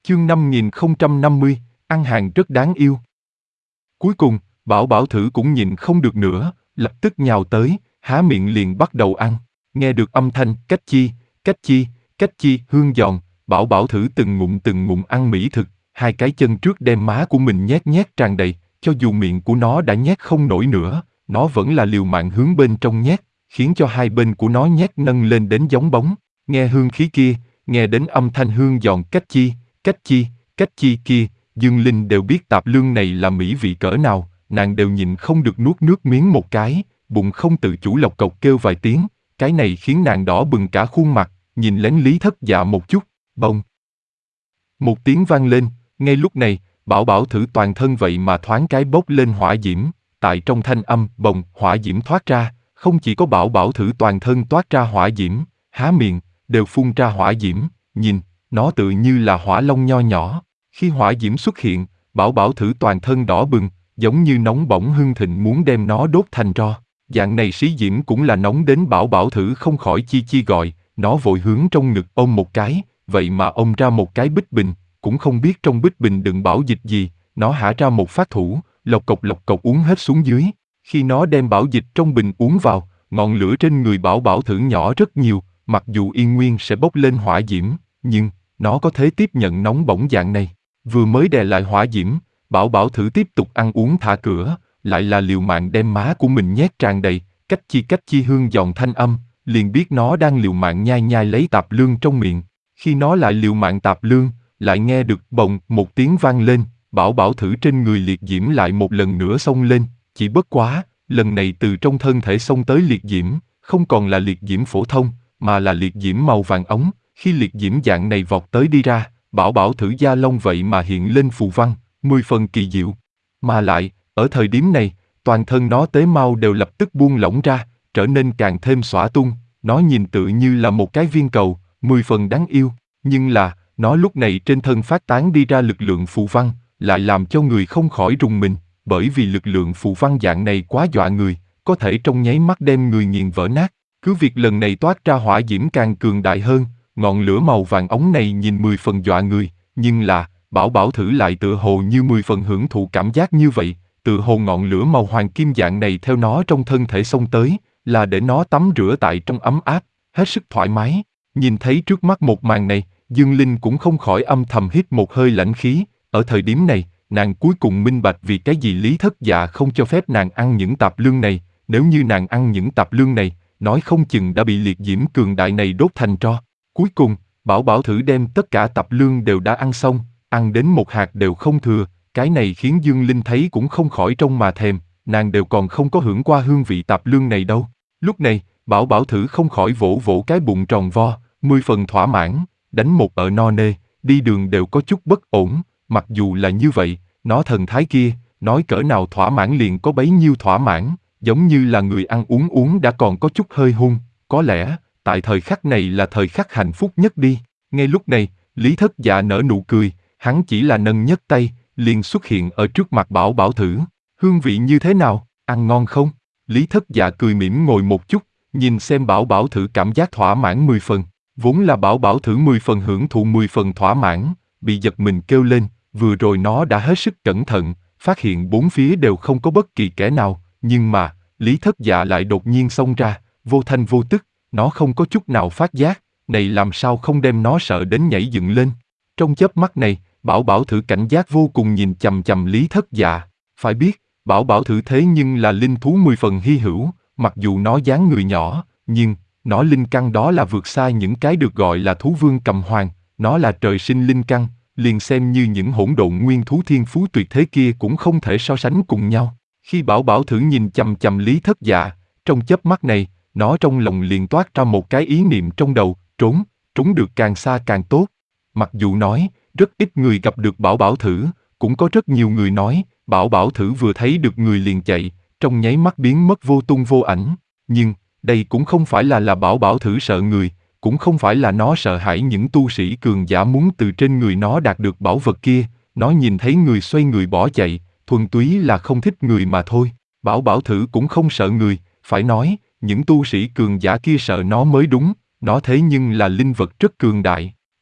Chương 5050, ăn hàng rất đáng yêu. Cuối cùng, Bảo Bảo Thử cũng nhịn không được nữa, lập tức nhào tới, há miệng liền bắt đầu ăn. Nghe được âm thanh cách chi, hương giòn, Bảo Bảo Thử từng ngụm ăn mỹ thực, hai cái chân trước đem má của mình nhét nhét tràn đầy, cho dù miệng của nó đã nhét không nổi nữa, nó vẫn là liều mạng hướng bên trong nhét, khiến cho hai bên của nó nhét nâng lên đến giống bóng. Nghe hương khí kia, nghe đến âm thanh hương giòn cách chi kia, Dương Linh đều biết tạp lương này là mỹ vị cỡ nào, nàng đều nhịn không được nuốt nước miếng một cái, bụng không tự chủ lộc cộc kêu vài tiếng, cái này khiến nàng đỏ bừng cả khuôn mặt, nhìn lén Lý Thất Dạ một chút, bông. Một tiếng vang lên, ngay lúc này, Bảo Bảo Thử toàn thân vậy mà thoáng cái bốc lên hỏa diễm, tại trong thanh âm bồng hỏa diễm thoát ra, không chỉ có Bảo Bảo Thử toàn thân toát ra hỏa diễm, há miệng, đều phun ra hỏa diễm, nhìn, nó tự như là hỏa long nho nhỏ. Khi hỏa diễm xuất hiện, Bảo Bảo Thử toàn thân đỏ bừng, giống như nóng bỏng hưng thịnh muốn đem nó đốt thành tro. Dạng này xí diễm cũng là nóng đến Bảo Bảo Thử không khỏi chi gọi, nó vội hướng trong ngực ôm một cái, vậy mà ôm ra một cái bích bình, cũng không biết trong bích bình đựng bảo dịch gì, nó hả ra một phát thủ, lộc cộc uống hết xuống dưới. Khi nó đem bảo dịch trong bình uống vào, ngọn lửa trên người Bảo Bảo Thử nhỏ rất nhiều, mặc dù y nguyên sẽ bốc lên hỏa diễm, nhưng nó có thể tiếp nhận nóng bỏng dạng này. Vừa mới đè lại hỏa diễm, Bảo Bảo Thử tiếp tục ăn uống thả cửa, lại là liều mạng đem má của mình nhét tràn đầy, cách chi hương giòn thanh âm, liền biết nó đang liều mạng nhai lấy tạp lương trong miệng. Khi nó lại liều mạng tạp lương, lại nghe được bồng một tiếng vang lên, Bảo Bảo Thử trên người liệt diễm lại một lần nữa xông lên, chỉ bất quá, lần này từ trong thân thể xông tới liệt diễm, không còn là liệt diễm phổ thông, mà là liệt diễm màu vàng ống. Khi liệt diễm dạng này vọt tới đi ra, Bảo Bảo Thử da lông vậy mà hiện lên phù văn, 10 phần kỳ diệu. Mà lại, ở thời điểm này, toàn thân nó tế mau đều lập tức buông lỏng ra, trở nên càng thêm xõa tung, nó nhìn tựa như là một cái viên cầu, 10 phần đáng yêu, nhưng là, nó lúc này trên thân phát tán đi ra lực lượng phù văn, lại làm cho người không khỏi rùng mình, bởi vì lực lượng phù văn dạng này quá dọa người, có thể trong nháy mắt đem người nghiền vỡ nát. Cứ việc lần này toát ra hỏa diễm càng cường đại hơn, ngọn lửa màu vàng ống này nhìn 10 phần dọa người, nhưng là, Bảo Bảo Thử lại tựa hồ như 10 phần hưởng thụ cảm giác như vậy, tựa hồ ngọn lửa màu hoàng kim dạng này theo nó trong thân thể xông tới, là để nó tắm rửa tại trong ấm áp, hết sức thoải mái. Nhìn thấy trước mắt một màn này, Dương Linh cũng không khỏi âm thầm hít một hơi lãnh khí, ở thời điểm này, nàng cuối cùng minh bạch vì cái gì Lý Thất Dạ không cho phép nàng ăn những tạp lương này, nếu như nàng ăn những tạp lương này, nói không chừng đã bị liệt diễm cường đại này đốt thành tro. Cuối cùng, Bảo Bảo Thử đem tất cả tạp lương đều đã ăn xong, ăn đến một hạt đều không thừa, cái này khiến Dương Linh thấy cũng không khỏi trông mà thèm, nàng đều còn không có hưởng qua hương vị tạp lương này đâu. Lúc này, Bảo Bảo Thử không khỏi vỗ vỗ cái bụng tròn vo, 10 phần thỏa mãn, đánh một ợ no nê, đi đường đều có chút bất ổn, mặc dù là như vậy, nó thần thái kia, nói cỡ nào thỏa mãn liền có bấy nhiêu thỏa mãn, giống như là người ăn uống đã còn có chút hơi hung, có lẽ, tại thời khắc này là thời khắc hạnh phúc nhất đi. Ngay lúc này, Lý Thất Dạ nở nụ cười, hắn chỉ là nâng nhấc tay, liền xuất hiện ở trước mặt Bảo Bảo Thử. Hương vị như thế nào, ăn ngon không? Lý Thất Dạ cười mỉm ngồi một chút, nhìn xem Bảo Bảo Thử cảm giác thỏa mãn 10 phần. Vốn là Bảo Bảo Thử 10 phần hưởng thụ 10 phần thỏa mãn, bị giật mình kêu lên, vừa rồi nó đã hết sức cẩn thận, phát hiện bốn phía đều không có bất kỳ kẻ nào, nhưng mà, Lý Thất Dạ lại đột nhiên xông ra, vô thanh vô tức, nó không có chút nào phát giác, này làm sao không đem nó sợ đến nhảy dựng lên. Trong chớp mắt này, Bảo Bảo Thử cảnh giác vô cùng nhìn chằm chằm Lý Thất Dạ, phải biết, Bảo Bảo Thử thế nhưng là linh thú 10 phần hy hữu, mặc dù nó dáng người nhỏ, nhưng nó linh căn đó là vượt xa những cái được gọi là thú vương cầm hoàng, nó là trời sinh linh căn, liền xem như những hỗn độn nguyên thú thiên phú tuyệt thế kia cũng không thể so sánh cùng nhau. Khi Bảo Bảo Thử nhìn chằm chằm Lý Thất Dạ, trong chớp mắt này, nó trong lòng liền toát ra một cái ý niệm trong đầu, trốn được càng xa càng tốt. Mặc dù nói, rất ít người gặp được Bảo Bảo Thử, cũng có rất nhiều người nói, Bảo Bảo Thử vừa thấy được người liền chạy, trong nháy mắt biến mất vô tung vô ảnh. Nhưng, đây cũng không phải là Bảo Bảo Thử sợ người, cũng không phải là nó sợ hãi những tu sĩ cường giả muốn từ trên người nó đạt được bảo vật kia, nó nhìn thấy người xoay người bỏ chạy, thuần túy là không thích người mà thôi. Bảo Bảo Thử cũng không sợ người, phải nói, những tu sĩ cường giả kia sợ nó mới đúng, nó thế nhưng là linh vật rất cường đại.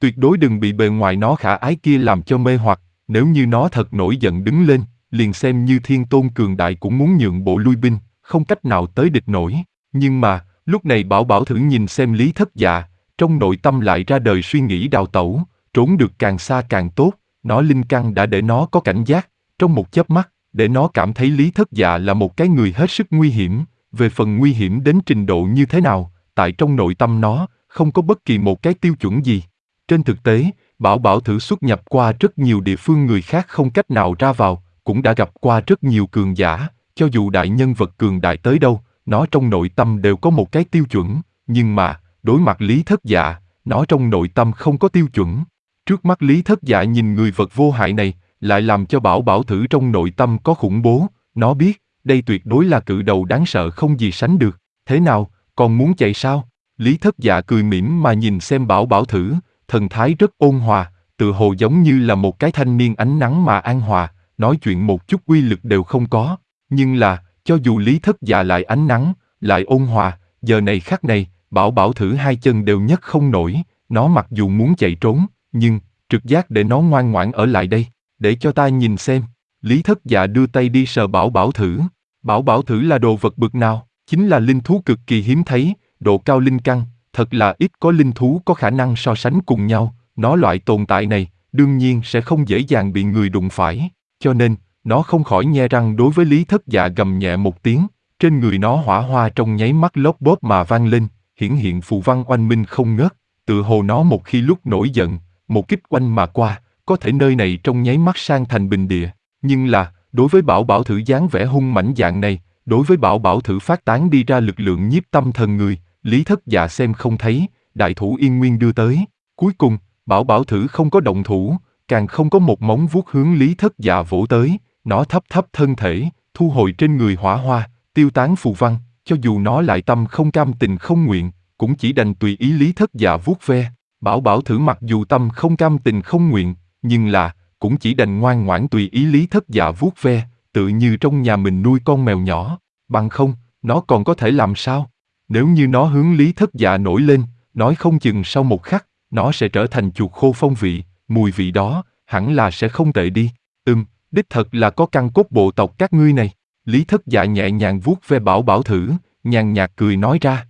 Tuyệt đối đừng bị bề ngoài nó khả ái kia làm cho mê hoặc, nếu như nó thật nổi giận đứng lên, liền xem như thiên tôn cường đại cũng muốn nhượng bộ lui binh, không cách nào tới địch nổi. Nhưng mà, lúc này Bảo Bảo thử nhìn xem Lý Thất Dạ, trong nội tâm lại ra đời suy nghĩ đào tẩu, trốn được càng xa càng tốt, nó linh căn đã để nó có cảnh giác, trong một chớp mắt, để nó cảm thấy Lý Thất Dạ là một cái người hết sức nguy hiểm, về phần nguy hiểm đến trình độ như thế nào, tại trong nội tâm nó, không có bất kỳ một cái tiêu chuẩn gì. Trên thực tế, Bảo Bảo thử xuất nhập qua rất nhiều địa phương người khác không cách nào ra vào, cũng đã gặp qua rất nhiều cường giả, cho dù đại nhân vật cường đại tới đâu, nó trong nội tâm đều có một cái tiêu chuẩn, nhưng mà, đối mặt Lý Thất Dạ, nó trong nội tâm không có tiêu chuẩn. Trước mắt Lý Thất Dạ nhìn người vật vô hại này, lại làm cho Bảo Bảo thử trong nội tâm có khủng bố, nó biết, đây tuyệt đối là cự đầu đáng sợ không gì sánh được. Thế nào, còn muốn chạy sao? Lý Thất Dạ cười mỉm mà nhìn xem Bảo Bảo thử, thần thái rất ôn hòa, tự hồ giống như là một cái thanh niên ánh nắng mà an hòa, nói chuyện một chút uy lực đều không có. Nhưng là, cho dù Lý Thất Dạ lại ánh nắng, lại ôn hòa, giờ này khắc này, Bảo Bảo thử hai chân đều nhấc không nổi, nó mặc dù muốn chạy trốn, nhưng, trực giác để nó ngoan ngoãn ở lại đây, để cho ta nhìn xem. Lý Thất Dạ đưa tay đi sờ Bảo Bảo thử. Bảo Bảo thử là đồ vật bực nào? Chính là linh thú cực kỳ hiếm thấy, độ cao linh căn, thật là ít có linh thú có khả năng so sánh cùng nhau, nó loại tồn tại này, đương nhiên sẽ không dễ dàng bị người đụng phải, cho nên, nó không khỏi nhe răng đối với Lý Thất Dạ gầm nhẹ một tiếng, trên người nó hỏa hoa trong nháy mắt lốp bốp mà vang lên, hiển hiện phù văn oanh minh không ngớt, tự hồ nó một khi lúc nổi giận, một kích oanh mà qua, có thể nơi này trong nháy mắt sang thành bình địa, nhưng là, đối với Bảo Bảo thử dáng vẻ hung mãnh dạng này, đối với Bảo Bảo thử phát tán đi ra lực lượng nhiếp tâm thần người, Lý Thất Dạ xem không thấy, đại thủ Yên Nguyên đưa tới. Cuối cùng, Bảo Bảo thử không có động thủ, càng không có một móng vuốt hướng Lý Thất Dạ vỗ tới, nó thấp thấp thân thể, thu hồi trên người hỏa hoa, tiêu tán phù văn, cho dù nó lại tâm không cam tình không nguyện, cũng chỉ đành tùy ý Lý Thất Dạ vuốt ve. Bảo Bảo thử mặc dù tâm không cam tình không nguyện, nhưng là, cũng chỉ đành ngoan ngoãn tùy ý Lý Thất Dạ vuốt ve, tự như trong nhà mình nuôi con mèo nhỏ, bằng không, nó còn có thể làm sao? Nếu như nó hướng Lý Thất Dạ nổi lên, nói không chừng sau một khắc, nó sẽ trở thành chuột khô phong vị, mùi vị đó, hẳn là sẽ không tệ đi. Đích thật là có căn cốt bộ tộc các ngươi này. Lý Thất Dạ nhẹ nhàng vuốt ve Bảo Bảo thử, nhàn nhạt cười nói ra.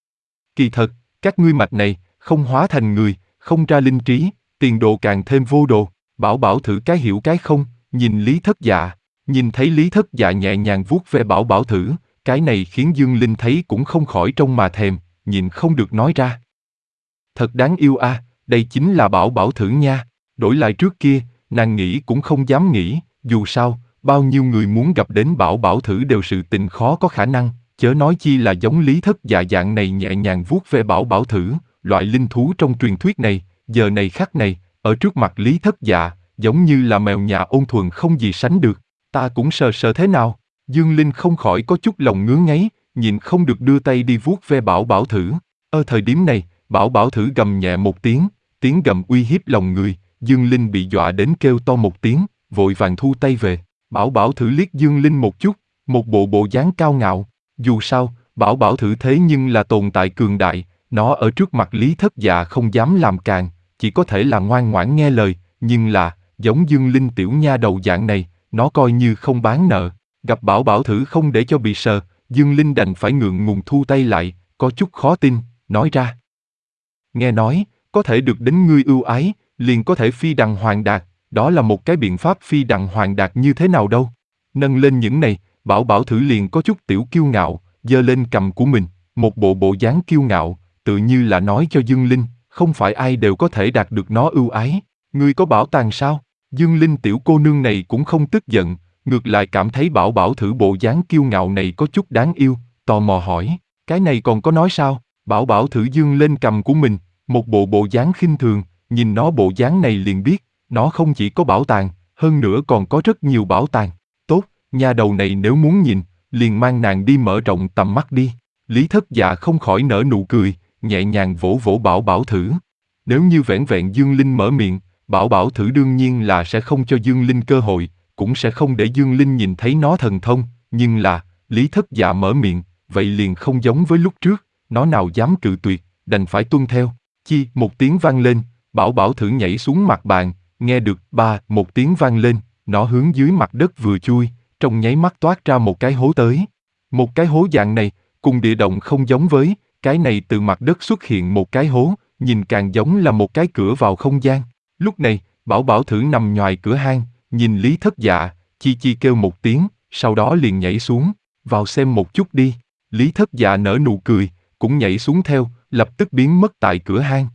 Kỳ thật, các ngươi mạch này, không hóa thành người, không ra linh trí, tiền đồ càng thêm vô đồ. Bảo Bảo thử cái hiểu cái không, nhìn Lý Thất Dạ, nhìn thấy Lý Thất Dạ nhẹ nhàng vuốt ve Bảo Bảo thử, cái này khiến Dương Linh thấy cũng không khỏi trông mà thèm, nhìn không được nói ra. Thật đáng yêu a, đây chính là Bảo Bảo thử nha. Đổi lại trước kia, nàng nghĩ cũng không dám nghĩ, dù sao, bao nhiêu người muốn gặp đến Bảo Bảo thử đều sự tình khó có khả năng, chớ nói chi là giống Lý Thất Dạ dạng này nhẹ nhàng vuốt ve Bảo Bảo thử, loại linh thú trong truyền thuyết này, giờ này khắc này, ở trước mặt Lý Thất Dạ, giống như là mèo nhà ôn thuần không gì sánh được. Ta cũng sờ sờ thế nào? Dương Linh không khỏi có chút lòng ngứa ngáy, nhìn không được đưa tay đi vuốt ve Bảo Bảo thử. Thời điểm này, Bảo Bảo thử gầm nhẹ một tiếng, tiếng gầm uy hiếp lòng người, Dương Linh bị dọa đến kêu to một tiếng, vội vàng thu tay về. Bảo Bảo thử liếc Dương Linh một chút, một bộ dáng cao ngạo. Dù sao, Bảo Bảo thử thế nhưng là tồn tại cường đại, nó ở trước mặt Lý Thất Dạ không dám làm càn, chỉ có thể là ngoan ngoãn nghe lời, nhưng là, giống Dương Linh tiểu nha đầu dạng này, nó coi như không bán nợ. Gặp Bảo Bảo thử không để cho bị sờ, Dương Linh đành phải ngượng ngùng thu tay lại, có chút khó tin, nói ra. Nghe nói, có thể được đến ngươi ưu ái, liền có thể phi đằng hoàng đạt, đó là một cái biện pháp phi đằng hoàng đạt như thế nào đâu. Nâng lên những này, Bảo Bảo thử liền có chút tiểu kiêu ngạo, giơ lên cầm của mình, một bộ dáng kiêu ngạo, tự như là nói cho Dương Linh, không phải ai đều có thể đạt được nó ưu ái. Ngươi có bảo tàng sao? Dương Linh tiểu cô nương này cũng không tức giận, ngược lại cảm thấy Bảo Bảo thử bộ dáng kiêu ngạo này có chút đáng yêu, tò mò hỏi, cái này còn có nói sao? Bảo Bảo thử dương lên cầm của mình, một bộ dáng khinh thường, nhìn nó bộ dáng này liền biết, nó không chỉ có bảo tàng, hơn nữa còn có rất nhiều bảo tàng. Tốt, nhà đầu này nếu muốn nhìn, liền mang nàng đi mở rộng tầm mắt đi. Lý Thất Dạ không khỏi nở nụ cười, nhẹ nhàng vỗ vỗ Bảo Bảo thử. Nếu như vẻn vẹn Dương Linh mở miệng, Bảo Bảo thử đương nhiên là sẽ không cho Dương Linh cơ hội, cũng sẽ không để Dương Linh nhìn thấy nó thần thông, nhưng là, Lý Thất Dạ mở miệng, vậy liền không giống với lúc trước, nó nào dám cự tuyệt, đành phải tuân theo. Chi, một tiếng vang lên, Bảo Bảo thử nhảy xuống mặt bàn, nghe được ba một tiếng vang lên, nó hướng dưới mặt đất vừa chui, trong nháy mắt toát ra một cái hố tới. Một cái hố dạng này, cùng địa động không giống với, cái này từ mặt đất xuất hiện một cái hố, nhìn càng giống là một cái cửa vào không gian. Lúc này, Bảo Bảo thử nằm nhoài cửa hang, nhìn Lý Thất Dạ, chi chi kêu một tiếng, sau đó liền nhảy xuống, vào xem một chút đi. Lý Thất Dạ nở nụ cười, cũng nhảy xuống theo, lập tức biến mất tại cửa hang.